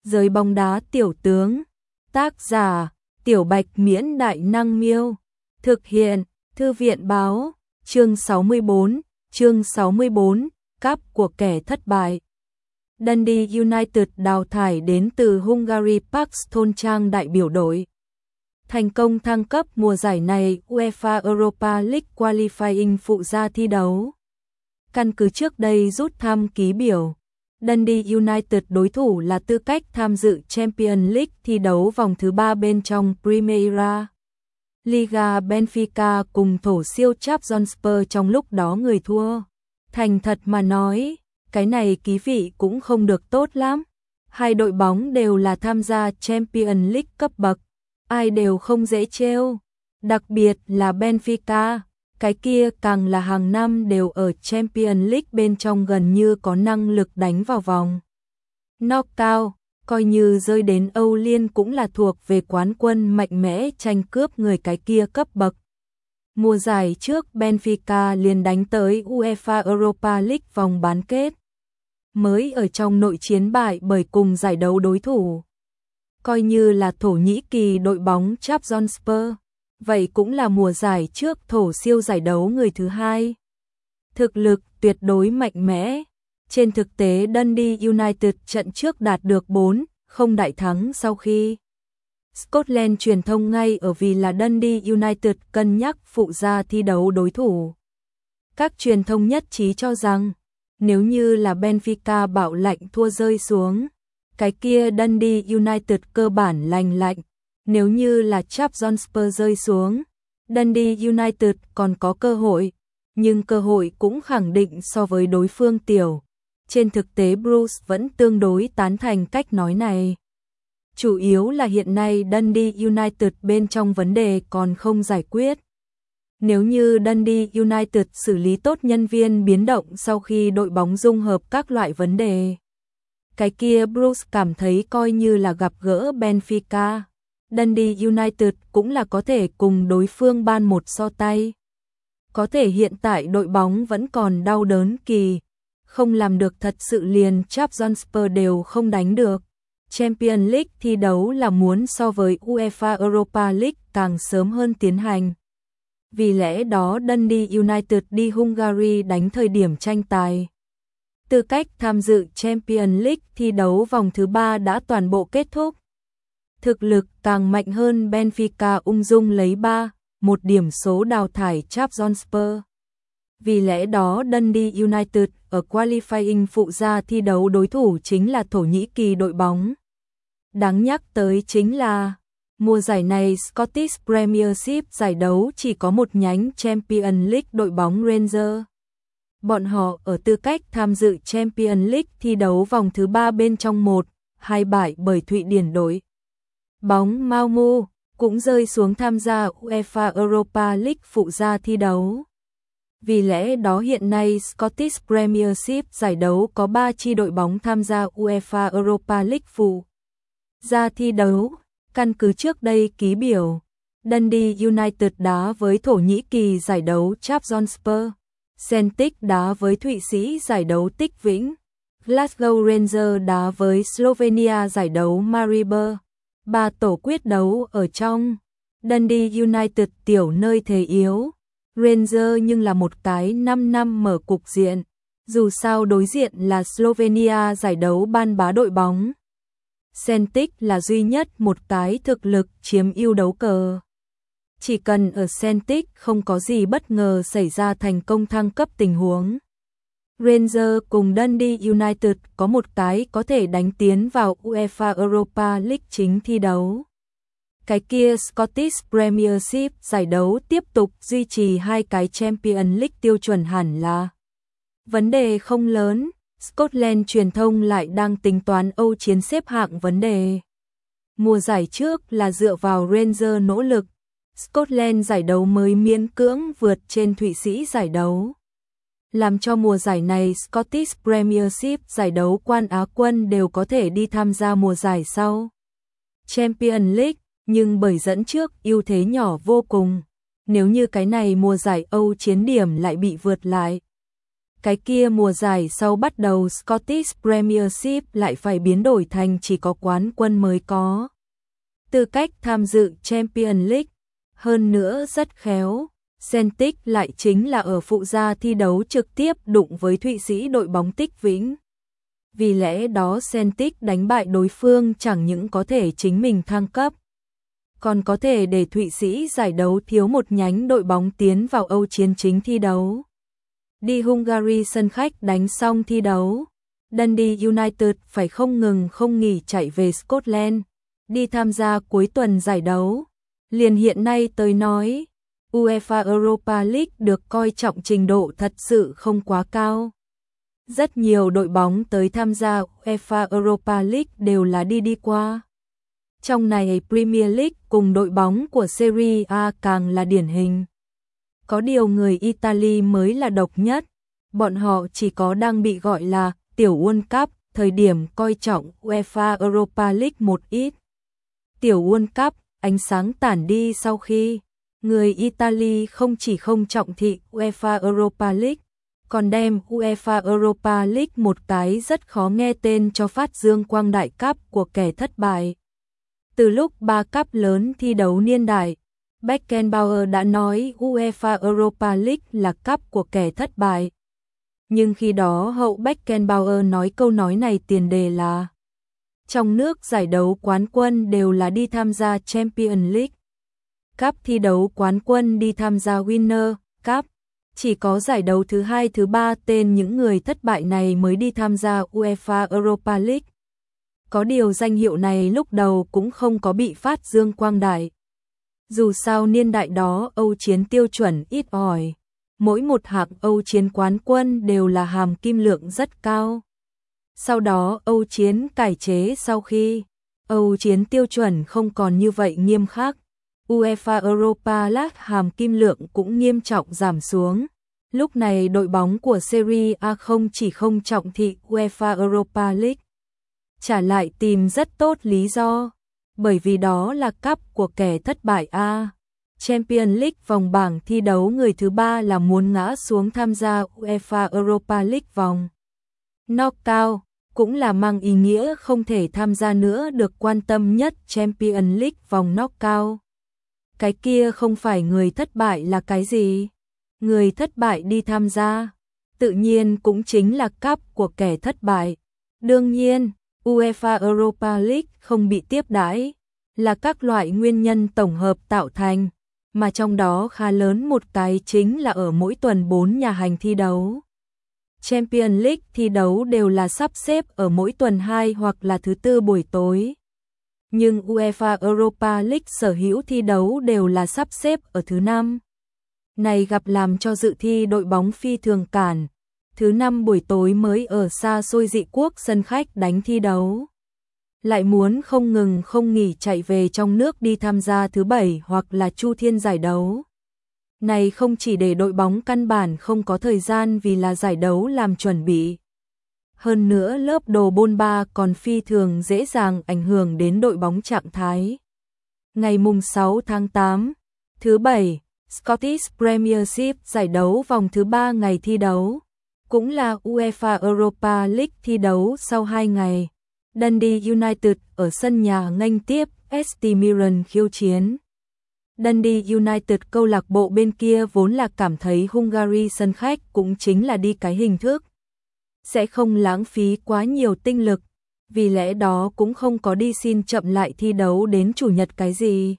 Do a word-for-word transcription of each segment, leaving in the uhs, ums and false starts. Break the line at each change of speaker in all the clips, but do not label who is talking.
Giới bóng đá tiểu tướng. Tác giả: Tiểu Bạch Miễn Đại Năng Miêu. Thực hiện: Thư viện Báo. Chương sáu mươi bốn. Chương sáu mươi bốn. Cáp của kẻ thất bại. Dundee United đào thải đến từ Hungary Park Stonchang đại biểu đội. Thành công thăng cấp mùa giải này UEFA Europa League Qualifying phụ gia thi đấu. Căn cứ trước đây rút thăm ký biểu, Dundee United đối thủ là tư cách tham dự Champions League thi đấu vòng thứ ba bên trong Primeira Liga Benfica cùng thổ siêu Trabzonspor trong lúc đó người thua. Thành thật mà nói, cái này ký vị cũng không được tốt lắm. Hai đội bóng đều là tham gia Champions League cấp bậc, ai đều không dễ trêu. Đặc biệt là Benfica, cái kia càng là hàng năm đều ở Champions League bên trong gần như có năng lực đánh vào vòng knockout, coi như rơi đến Âu Liên cũng là thuộc về quán quân mạnh mẽ tranh cướp người cái kia cấp bậc. Mùa giải trước Benfica liền đánh tới UEFA Europa League vòng bán kết, mới ở trong nội chiến bại bởi cùng giải đấu đối thủ. Coi như là Thổ Nhĩ Kỳ đội bóng Trabzonspor, vậy cũng là mùa giải trước thổ siêu giải đấu người thứ hai. Thực lực tuyệt đối mạnh mẽ. Trên thực tế Dundee United trận trước đạt được bốn không đại thắng sau khi Scotland truyền thông ngay ở vì là Dundee United cân nhắc phụ gia thi đấu đối thủ. Các truyền thông nhất trí cho rằng, nếu như là Benfica bạo lạnh thua rơi xuống, cái kia Dundee United cơ bản lành lạnh. Nếu như là Trabzonspor rơi xuống, Dundee United còn có cơ hội, nhưng cơ hội cũng khẳng định so với đối phương tiểu. Trên thực tế Bruce vẫn tương đối tán thành cách nói này. Chủ yếu là hiện nay Dundee United bên trong vấn đề còn không giải quyết. Nếu như Dundee United xử lý tốt nhân viên biến động sau khi đội bóng dung hợp các loại vấn đề, cái kia Bruce cảm thấy coi như là gặp gỡ Benfica, Dundee United cũng là có thể cùng đối phương ban một so tay. Có thể hiện tại đội bóng vẫn còn đau đớn kỳ, không làm được thật sự liền Trabzonspor đều không đánh được. Champions League thi đấu là muốn so với UEFA Europa League càng sớm hơn tiến hành. Vì lẽ đó Dundee United đi Hungary đánh thời điểm tranh tài. Tư cách tham dự Champions League thi đấu vòng thứ ba đã toàn bộ kết thúc. Thực lực càng mạnh hơn Benfica ung dung lấy ba một điểm số đào thải Trabzonspor. Vì lẽ đó Dundee United ở qualifying phụ gia thi đấu đối thủ chính là Thổ Nhĩ Kỳ đội bóng. Đáng nhắc tới chính là, mùa giải này Scottish Premiership giải đấu chỉ có một nhánh Champions League đội bóng Rangers. Bọn họ ở tư cách tham dự Champions League thi đấu vòng thứ ba bên trong một hai bại bởi Thụy Điển đội bóng Malmö, cũng rơi xuống tham gia UEFA Europa League phụ gia thi đấu. Vì lẽ đó hiện nay Scottish Premiership giải đấu có ba chi đội bóng tham gia UEFA Europa League phụ gia thi đấu. Căn cứ trước đây ký biểu, Dundee United đá với Thổ Nhĩ Kỳ giải đấu Trabzonspor, Celtic đá với Thụy Sĩ giải đấu Tích Vĩnh, Glasgow Rangers đá với Slovenia giải đấu Maribor. Ba tổ quyết đấu ở trong. Dundee United tiểu nơi thế yếu, Rangers nhưng là một cái năm năm mở cục diện. Dù sao đối diện là Slovenia giải đấu ban bá đội bóng. Celtic là duy nhất một cái thực lực chiếm ưu đấu cờ. Chỉ cần ở Celtic không có gì bất ngờ xảy ra thành công thăng cấp tình huống, Rangers cùng Dundee United có một cái có thể đánh tiến vào UEFA Europa League chính thi đấu. Cái kia Scottish Premiership giải đấu tiếp tục duy trì hai cái Champions League tiêu chuẩn hẳn là vấn đề không lớn. Scotland truyền thông lại đang tính toán Âu chiến xếp hạng vấn đề. Mùa giải trước là dựa vào Rangers nỗ lực, Scotland giải đấu mới miễn cưỡng vượt trên Thụy Sĩ giải đấu, làm cho mùa giải này Scottish Premiership giải đấu quan Á quân đều có thể đi tham gia mùa giải sau Champions League, nhưng bởi dẫn trước ưu thế nhỏ vô cùng. Nếu như cái này mùa giải Âu chiến điểm lại bị vượt lại, Cái kia mùa giải sau bắt đầu Scottish Premiership lại phải biến đổi thành chỉ có quán quân mới có tư cách tham dự Champions League. Hơn nữa rất khéo, Celtic lại chính là ở phụ gia thi đấu trực tiếp đụng với Thụy Sĩ đội bóng Tích Vĩnh. Vì lẽ đó Celtic đánh bại đối phương chẳng những có thể chính mình thăng cấp, còn có thể để Thụy Sĩ giải đấu thiếu một nhánh đội bóng tiến vào Âu chiến chính thi đấu. Đi Hungary sân khách đánh xong thi đấu, Dundee United phải không ngừng không nghỉ chạy về Scotland, đi tham gia cuối tuần giải đấu. Liền hiện nay tới nói, UEFA Europa League được coi trọng trình độ thật sự không quá cao. Rất nhiều đội bóng tới tham gia UEFA Europa League đều là đi đi qua. Trong này Premier League cùng đội bóng của Serie A càng là điển hình. Có điều người Italy mới là độc nhất, bọn họ chỉ có đang bị gọi là tiểu World Cup, thời điểm coi trọng UEFA Europa League một ít. Tiểu World Cup, ánh sáng tản đi sau khi người Italy không chỉ không trọng thị UEFA Europa League, còn đem UEFA Europa League một cái rất khó nghe tên cho phát dương quang đại cấp của kẻ thất bại. Từ lúc ba cấp lớn thi đấu niên đại, Beckenbauer đã nói UEFA Europa League là cấp của kẻ thất bại. Nhưng khi đó hậu Beckenbauer nói câu nói này tiền đề là trong nước giải đấu quán quân đều là đi tham gia Champions League. Cup thi đấu quán quân đi tham gia Winner Cup. Chỉ có giải đấu thứ hai thứ ba tên những người thất bại này mới đi tham gia UEFA Europa League. Có điều danh hiệu này lúc đầu cũng không có bị phát dương quang đại. Dù sao niên đại đó Âu chiến tiêu chuẩn ít ỏi, mỗi một hạng Âu chiến quán quân đều là hàm kim lượng rất cao. Sau đó Âu chiến cải chế sau khi Âu chiến tiêu chuẩn không còn như vậy nghiêm khắc, UEFA Europa League hàm kim lượng cũng nghiêm trọng giảm xuống. Lúc này đội bóng của Serie A không chỉ không trọng thị UEFA Europa League, trả lại tìm rất tốt lý do, bởi vì đó là cup của kẻ thất bại A. Champions League vòng bảng thi đấu người thứ ba là muốn ngã xuống tham gia UEFA Europa League vòng knockout, cũng là mang ý nghĩa không thể tham gia nữa được quan tâm nhất Champions League vòng knockout. Cái kia không phải người thất bại là cái gì? Người thất bại đi tham gia, tự nhiên cũng chính là cup của kẻ thất bại. Đương nhiên, UEFA Europa League không bị tiếp đãi, là các loại nguyên nhân tổng hợp tạo thành, mà trong đó khá lớn một cái chính là ở mỗi tuần bốn nhà hành thi đấu. Champions League thi đấu đều là sắp xếp ở mỗi tuần hai hoặc là thứ tư buổi tối. Nhưng UEFA Europa League sở hữu thi đấu đều là sắp xếp ở thứ năm. Này gặp làm cho dự thi đội bóng phi thường cản, thứ năm buổi tối mới ở xa xôi dị quốc sân khách đánh thi đấu. Lại muốn không ngừng không nghỉ chạy về trong nước đi tham gia thứ bảy hoặc là Chu Thiên giải đấu. Này không chỉ để đội bóng căn bản không có thời gian vì là giải đấu làm chuẩn bị. Hơn nữa lớp đồ bôn ba còn phi thường dễ dàng ảnh hưởng đến đội bóng trạng thái. Ngày mùng sáu tháng tám, thứ bảy, Scottish Premiership giải đấu vòng thứ ba ngày thi đấu, cũng là UEFA Europa League thi đấu sau hai ngày. Dundee United ở sân nhà nghênh tiếp ét tê Milan khiêu chiến. Dundee United câu lạc bộ bên kia vốn là cảm thấy Hungary sân khách cũng chính là đi cái hình thức, sẽ không lãng phí quá nhiều tinh lực, vì lẽ đó cũng không có đi xin chậm lại thi đấu đến chủ nhật cái gì.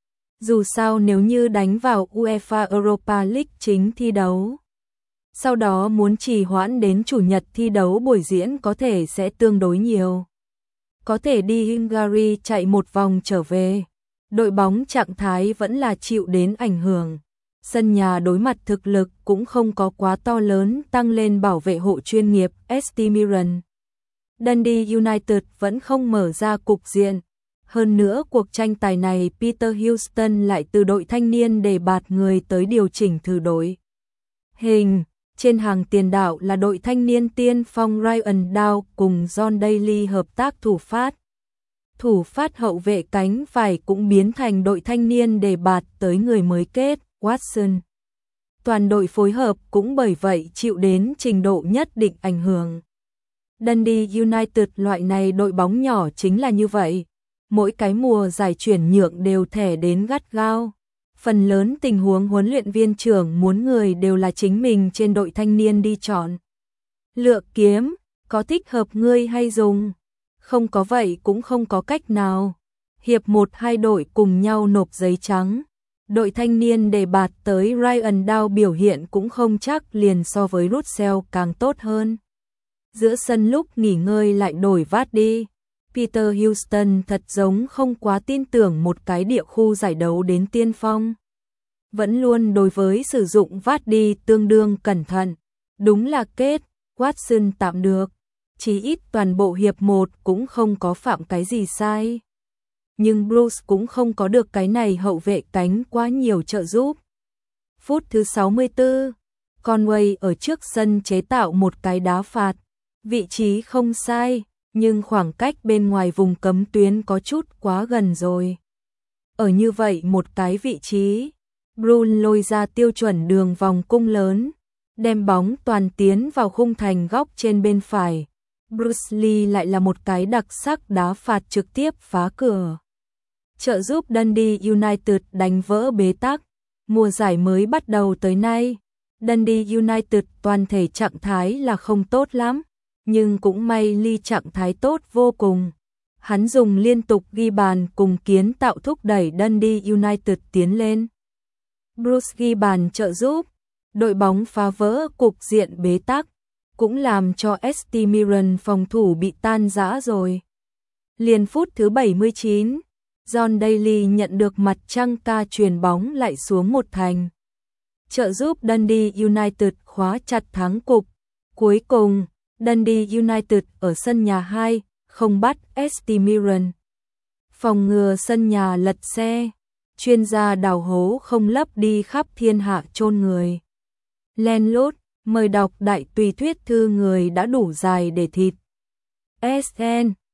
Dù sao nếu như đánh vào UEFA Europa League chính thi đấu, sau đó muốn trì hoãn đến chủ nhật thi đấu buổi diễn có thể sẽ tương đối nhiều. Có thể đi Hungary chạy một vòng trở về, đội bóng trạng thái vẫn là chịu đến ảnh hưởng. Sân nhà đối mặt thực lực cũng không có quá to lớn tăng lên bảo vệ hộ chuyên nghiệp ét tê Milan. Dundee United vẫn không mở ra cục diện. Hơn nữa cuộc tranh tài này Peter Houston lại từ đội thanh niên để bạt người tới điều chỉnh thử đội hình. Trên hàng tiền đạo là đội thanh niên tiên phong Ryan Dow cùng John Daly hợp tác thủ phát. Thủ phát hậu vệ cánh phải cũng biến thành đội thanh niên để bạt tới người mới kết, Watson. toàn đội phối hợp cũng bởi vậy chịu đến trình độ nhất định ảnh hưởng. Dundee United loại này đội bóng nhỏ chính là như vậy, mỗi cái mùa giải chuyển nhượng đều thẻ đến gắt gao. Phần lớn tình huống huấn luyện viên trưởng muốn người đều là chính mình trên đội thanh niên đi chọn. Lựa kiếm, có thích hợp ngươi hay dùng, không có vậy cũng không có cách nào. Hiệp một hai đội cùng nhau nộp giấy trắng. Đội thanh niên đề bạt tới Ryan Dow biểu hiện cũng không chắc liền so với Russell càng tốt hơn. Giữa sân lúc nghỉ ngơi lại đổi Vardy. Peter Houston thật giống không quá tin tưởng một cái địa khu giải đấu đến tiên phong. Vẫn luôn đối với sử dụng Vardy tương đương cẩn thận. Đúng là kết, Watson tạm được. Chỉ ít toàn bộ hiệp một cũng không có phạm cái gì sai. Nhưng Bruce cũng không có được cái này hậu vệ cánh quá nhiều trợ giúp. Phút thứ sáu mươi tư, Conway ở trước sân chế tạo một cái đá phạt. Vị trí không sai, nhưng khoảng cách bên ngoài vùng cấm tuyến có chút quá gần rồi. Ở như vậy một cái vị trí, Bruce lôi ra tiêu chuẩn đường vòng cung lớn, đem bóng toàn tiến vào khung thành góc trên bên phải. Bruce Lee lại là một cái đặc sắc đá phạt trực tiếp phá cửa. Trợ giúp Dundee United đánh vỡ bế tắc. Mùa giải mới bắt đầu tới nay, Dundee United toàn thể trạng thái là không tốt lắm, nhưng cũng may Lee trạng thái tốt vô cùng. Hắn dùng liên tục ghi bàn cùng kiến tạo thúc đẩy Dundee United tiến lên. Bruce ghi bàn trợ giúp, đội bóng phá vỡ cục diện bế tắc, cũng làm cho ét tê Milan phòng thủ bị tan rã rồi. Liền phút thứ bảy mươi chín, John Daly nhận được mặt trăng ca truyền bóng lại xuống một thành. Trợ giúp Dundee United khóa chặt thắng cục. Cuối cùng, Dundee United ở sân nhà hai, không bắt ét tê Milan. Phòng ngừa sân nhà lật xe, chuyên gia đào hố không lấp đi khắp thiên hạ chôn người. Len lút, mời đọc đại tùy thuyết thư người đã đủ dài để thịt. ét en